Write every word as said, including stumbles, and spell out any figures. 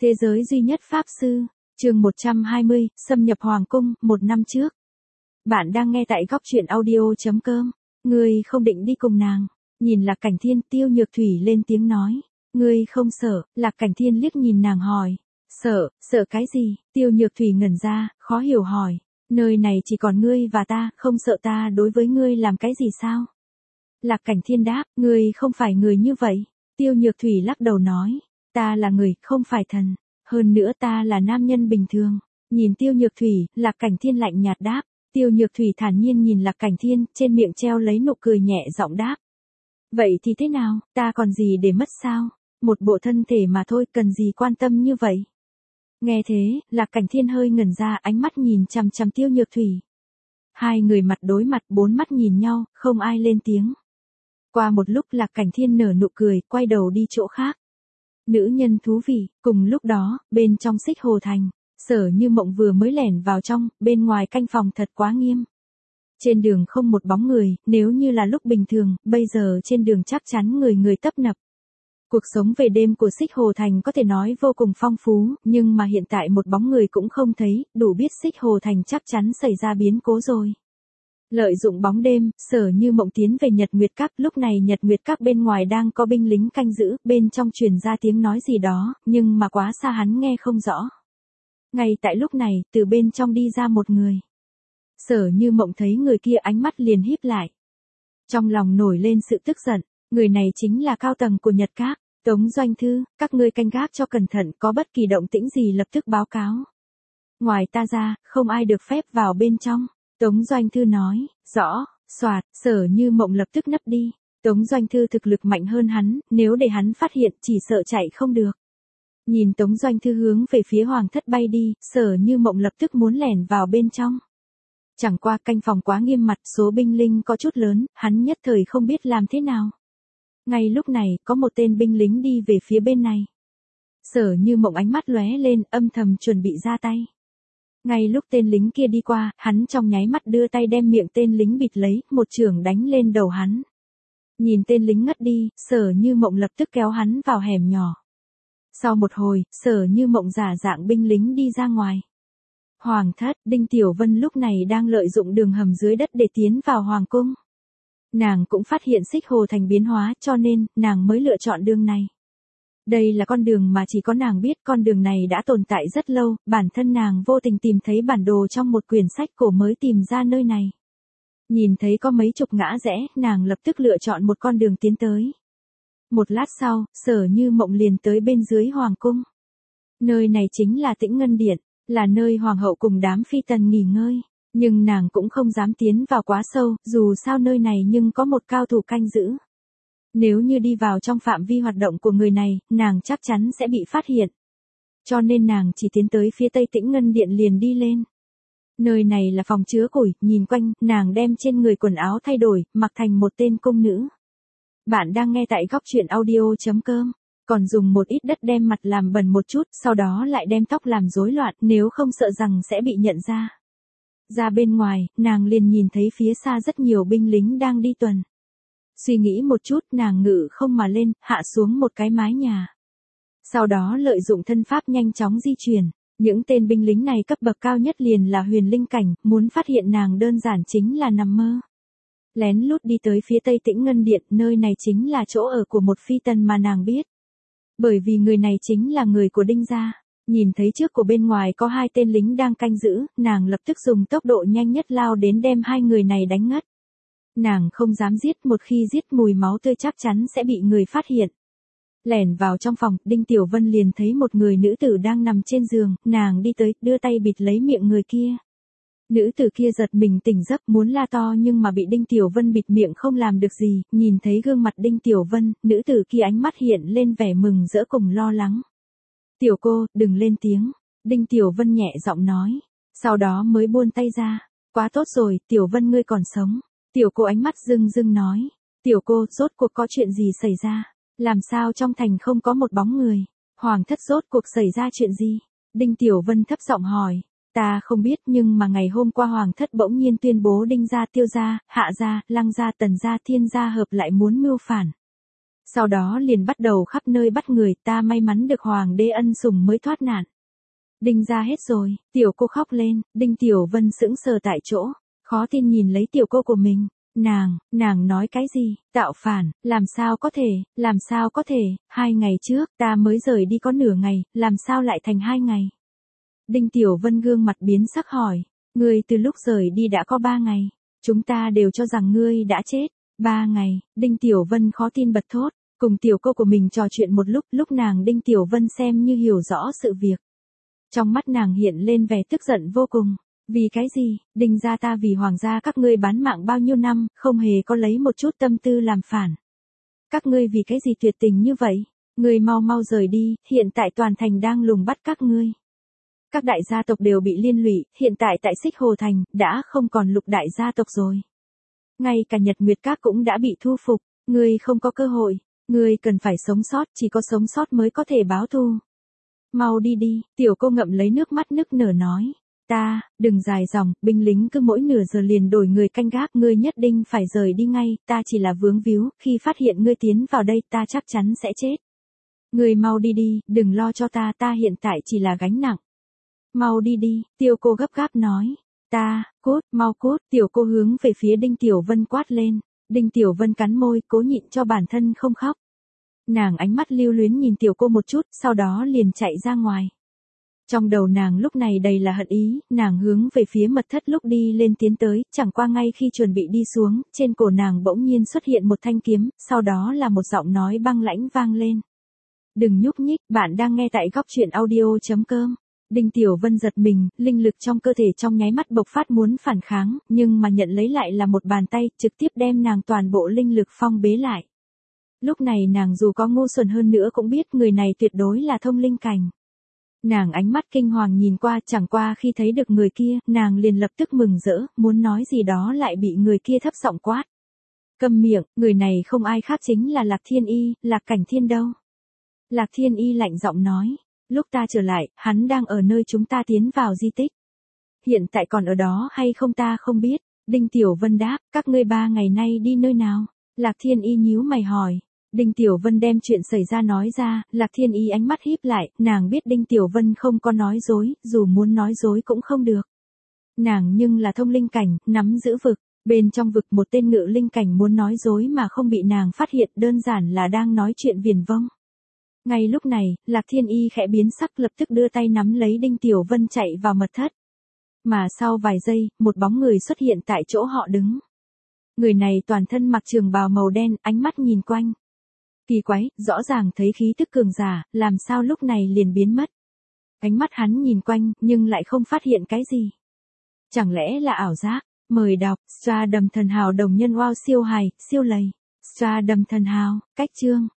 Thế giới duy nhất Pháp Sư, chương một trăm hai mươi, xâm nhập Hoàng Cung, một năm trước. Bạn đang nghe tại góc truyện audio.com. Ngươi không định đi cùng nàng. Nhìn Lạc Cảnh Thiên, Tiêu Nhược Thủy lên tiếng nói. Ngươi không sợ, Lạc Cảnh Thiên liếc nhìn nàng hỏi. Sợ, sợ cái gì? Tiêu Nhược Thủy ngẩn ra, khó hiểu hỏi. Nơi này chỉ còn ngươi và ta, không sợ ta đối với ngươi làm cái gì sao? Lạc Cảnh Thiên đáp, ngươi không phải người như vậy. Tiêu Nhược Thủy lắc đầu nói. Ta là người, không phải thần. Hơn nữa ta là nam nhân bình thường. Nhìn Tiêu Nhược Thủy, Lạc Cảnh Thiên lạnh nhạt đáp. Tiêu Nhược Thủy thản nhiên nhìn Lạc Cảnh Thiên, trên miệng treo lấy nụ cười nhẹ giọng đáp. Vậy thì thế nào, ta còn gì để mất sao? Một bộ thân thể mà thôi, cần gì quan tâm như vậy? Nghe thế, Lạc Cảnh Thiên hơi ngẩn ra, ánh mắt nhìn chằm chằm Tiêu Nhược Thủy. Hai người mặt đối mặt, bốn mắt nhìn nhau, không ai lên tiếng. Qua một lúc Lạc Cảnh Thiên nở nụ cười, quay đầu đi chỗ khác. Nữ nhân thú vị, cùng lúc đó, bên trong Xích Hồ Thành, Sở Như Mộng vừa mới lẻn vào trong, bên ngoài canh phòng thật quá nghiêm. Trên đường không một bóng người, nếu như là lúc bình thường, bây giờ trên đường chắc chắn người người tấp nập. Cuộc sống về đêm của Xích Hồ Thành có thể nói vô cùng phong phú, nhưng mà hiện tại một bóng người cũng không thấy, đủ biết Xích Hồ Thành chắc chắn xảy ra biến cố rồi. Lợi dụng bóng đêm, Sở Như Mộng tiến về Nhật Nguyệt Các, lúc này Nhật Nguyệt Các bên ngoài đang có binh lính canh giữ, bên trong truyền ra tiếng nói gì đó, nhưng mà quá xa hắn nghe không rõ. Ngay tại lúc này, từ bên trong đi ra một người. Sở Như Mộng thấy người kia ánh mắt liền híp lại. Trong lòng nổi lên sự tức giận, người này chính là cao tầng của Nhật Các, Tống Doanh Thư, các ngươi canh gác cho cẩn thận, có bất kỳ động tĩnh gì lập tức báo cáo. Ngoài ta ra, không ai được phép vào bên trong. Tống Doanh Thư nói, rõ, soạt, Sở Như Mộng lập tức nấp đi. Tống Doanh Thư thực lực mạnh hơn hắn, nếu để hắn phát hiện chỉ sợ chạy không được. Nhìn Tống Doanh Thư hướng về phía Hoàng thất bay đi, Sở Như Mộng lập tức muốn lẻn vào bên trong. Chẳng qua canh phòng quá nghiêm mặt, số binh lính có chút lớn, hắn nhất thời không biết làm thế nào. Ngay lúc này, có một tên binh lính đi về phía bên này. Sở Như Mộng ánh mắt lóe lên, âm thầm chuẩn bị ra tay. Ngay lúc tên lính kia đi qua, hắn trong nháy mắt đưa tay đem miệng tên lính bịt lấy, một chưởng đánh lên đầu hắn. Nhìn tên lính ngất đi, Sở Như Mộng lập tức kéo hắn vào hẻm nhỏ. Sau một hồi, Sở Như Mộng giả dạng binh lính đi ra ngoài. Hoàng thất, Đinh Tiểu Vân lúc này đang lợi dụng đường hầm dưới đất để tiến vào Hoàng cung. Nàng cũng phát hiện Xích Hồ Thành biến hóa, cho nên, nàng mới lựa chọn đường này. Đây là con đường mà chỉ có nàng biết, con đường này đã tồn tại rất lâu, bản thân nàng vô tình tìm thấy bản đồ trong một quyển sách cổ mới tìm ra nơi này. Nhìn thấy có mấy chục ngã rẽ, nàng lập tức lựa chọn một con đường tiến tới. Một lát sau, Sở Như Mộng liền tới bên dưới Hoàng cung. Nơi này chính là Tĩnh Ngân Điện, là nơi Hoàng hậu cùng đám phi tần nghỉ ngơi. Nhưng nàng cũng không dám tiến vào quá sâu, dù sao nơi này nhưng có một cao thủ canh giữ. Nếu như đi vào trong phạm vi hoạt động của người này, nàng chắc chắn sẽ bị phát hiện. Cho nên nàng chỉ tiến tới phía tây Tĩnh Ngân Điện liền đi lên. Nơi này là phòng chứa củi, nhìn quanh, nàng đem trên người quần áo thay đổi, mặc thành một tên cung nữ. Bạn đang nghe tại góc truyện audio.com. Còn dùng một ít đất đem mặt làm bẩn một chút, sau đó lại đem tóc làm rối loạn, nếu không sợ rằng sẽ bị nhận ra. Ra bên ngoài, nàng liền nhìn thấy phía xa rất nhiều binh lính đang đi tuần. Suy nghĩ một chút, nàng ngự không mà lên, hạ xuống một cái mái nhà. Sau đó lợi dụng thân pháp nhanh chóng di chuyển. Những tên binh lính này cấp bậc cao nhất liền là huyền linh cảnh, muốn phát hiện nàng đơn giản chính là nằm mơ. Lén lút đi tới phía tây Tĩnh Ngân Điện, nơi này chính là chỗ ở của một phi tần mà nàng biết. Bởi vì người này chính là người của Đinh gia. Nhìn thấy trước của bên ngoài có hai tên lính đang canh giữ, nàng lập tức dùng tốc độ nhanh nhất lao đến đem hai người này đánh ngất. Nàng không dám giết, một khi giết mùi máu tươi chắc chắn sẽ bị người phát hiện. Lẻn vào trong phòng, Đinh Tiểu Vân liền thấy một người nữ tử đang nằm trên giường, nàng đi tới, đưa tay bịt lấy miệng người kia. Nữ tử kia giật mình tỉnh giấc muốn la to nhưng mà bị Đinh Tiểu Vân bịt miệng không làm được gì, nhìn thấy gương mặt Đinh Tiểu Vân, nữ tử kia ánh mắt hiện lên vẻ mừng rỡ cùng lo lắng. Tiểu cô, đừng lên tiếng, Đinh Tiểu Vân nhẹ giọng nói, sau đó mới buông tay ra, quá tốt rồi, Tiểu Vân ngươi còn sống. Tiểu cô ánh mắt rưng rưng nói, tiểu cô, rốt cuộc có chuyện gì xảy ra, làm sao trong thành không có một bóng người, Hoàng thất rốt cuộc xảy ra chuyện gì, Đinh Tiểu Vân thấp giọng hỏi, ta không biết nhưng mà ngày hôm qua Hoàng thất bỗng nhiên tuyên bố Đinh gia, Tiêu gia, Hạ gia, Lăng gia, Tần gia, Thiên gia hợp lại muốn mưu phản. Sau đó liền bắt đầu khắp nơi bắt người, ta may mắn được hoàng đế ân sủng mới thoát nạn. Đinh gia hết rồi, tiểu cô khóc lên, Đinh Tiểu Vân sững sờ tại chỗ, khó tin nhìn lấy tiểu cô của mình. Nàng, nàng nói cái gì, tạo phản, làm sao có thể, làm sao có thể, hai ngày trước, ta mới rời đi có nửa ngày, làm sao lại thành hai ngày. Đinh Tiểu Vân gương mặt biến sắc hỏi, ngươi từ lúc rời đi đã có ba ngày, chúng ta đều cho rằng ngươi đã chết, ba ngày, Đinh Tiểu Vân khó tin bật thốt, cùng tiểu cô của mình trò chuyện một lúc, lúc nàng Đinh Tiểu Vân xem như hiểu rõ sự việc. Trong mắt nàng hiện lên vẻ tức giận vô cùng. Vì cái gì, Đinh gia ta vì hoàng gia các ngươi bán mạng bao nhiêu năm, không hề có lấy một chút tâm tư làm phản. Các ngươi vì cái gì tuyệt tình như vậy? Ngươi mau mau rời đi, hiện tại toàn thành đang lùng bắt các ngươi. Các đại gia tộc đều bị liên lụy, hiện tại tại Xích Hồ Thành, đã không còn lục đại gia tộc rồi. Ngay cả Nhật Nguyệt Các cũng đã bị thu phục, ngươi không có cơ hội, ngươi cần phải sống sót, chỉ có sống sót mới có thể báo thù. Mau đi đi, tiểu cô ngậm lấy nước mắt nức nở nói. Ta, đừng dài dòng, binh lính cứ mỗi nửa giờ liền đổi người canh gác, ngươi nhất định phải rời đi ngay, ta chỉ là vướng víu, khi phát hiện ngươi tiến vào đây ta chắc chắn sẽ chết. Ngươi mau đi đi, đừng lo cho ta, ta hiện tại chỉ là gánh nặng. Mau đi đi, tiểu cô gấp gáp nói. Ta, cút, mau cút, tiểu cô hướng về phía Đinh Tiểu Vân quát lên. Đinh Tiểu Vân cắn môi, cố nhịn cho bản thân không khóc. Nàng ánh mắt lưu luyến nhìn tiểu cô một chút, sau đó liền chạy ra ngoài. Trong đầu nàng lúc này đầy là hận ý, nàng hướng về phía mật thất lúc đi lên tiến tới, chẳng qua ngay khi chuẩn bị đi xuống, trên cổ nàng bỗng nhiên xuất hiện một thanh kiếm, sau đó là một giọng nói băng lãnh vang lên. Đừng nhúc nhích, bạn đang nghe tại góc truyện audio chấm com. Đinh Tiểu Vân giật mình, linh lực trong cơ thể trong nháy mắt bộc phát muốn phản kháng, nhưng mà nhận lấy lại là một bàn tay, trực tiếp đem nàng toàn bộ linh lực phong bế lại. Lúc này nàng dù có ngu xuẩn hơn nữa cũng biết người này tuyệt đối là thông linh cảnh. Nàng ánh mắt kinh hoàng nhìn qua, chẳng qua khi thấy được người kia, nàng liền lập tức mừng rỡ, muốn nói gì đó lại bị người kia thấp giọng quát. Câm miệng, người này không ai khác chính là Lạc Thiên Y, Lạc Cảnh Thiên đâu. Lạc Thiên Y lạnh giọng nói, lúc ta trở lại, hắn đang ở nơi chúng ta tiến vào di tích. Hiện tại còn ở đó hay không ta không biết. Đinh Tiểu Vân đáp, các ngươi ba ngày nay đi nơi nào? Lạc Thiên Y nhíu mày hỏi. Đinh Tiểu Vân đem chuyện xảy ra nói ra, Lạc Thiên Y ánh mắt híp lại, nàng biết Đinh Tiểu Vân không có nói dối, dù muốn nói dối cũng không được. Nàng nhưng là thông linh cảnh, nắm giữ vực, bên trong vực một tên ngự linh cảnh muốn nói dối mà không bị nàng phát hiện đơn giản là đang nói chuyện viển vông. Ngay lúc này, Lạc Thiên Y khẽ biến sắc lập tức đưa tay nắm lấy Đinh Tiểu Vân chạy vào mật thất. Mà sau vài giây, một bóng người xuất hiện tại chỗ họ đứng. Người này toàn thân mặc trường bào màu đen, ánh mắt nhìn quanh. Kỳ quái, rõ ràng thấy khí tức cường giả, làm sao lúc này liền biến mất. Ánh mắt hắn nhìn quanh, nhưng lại không phát hiện cái gì. Chẳng lẽ là ảo giác? Mời đọc, Stra Đầm Thần Hào đồng nhân wow siêu hài, siêu lầy. Stra Đầm Thần Hào, cách chương.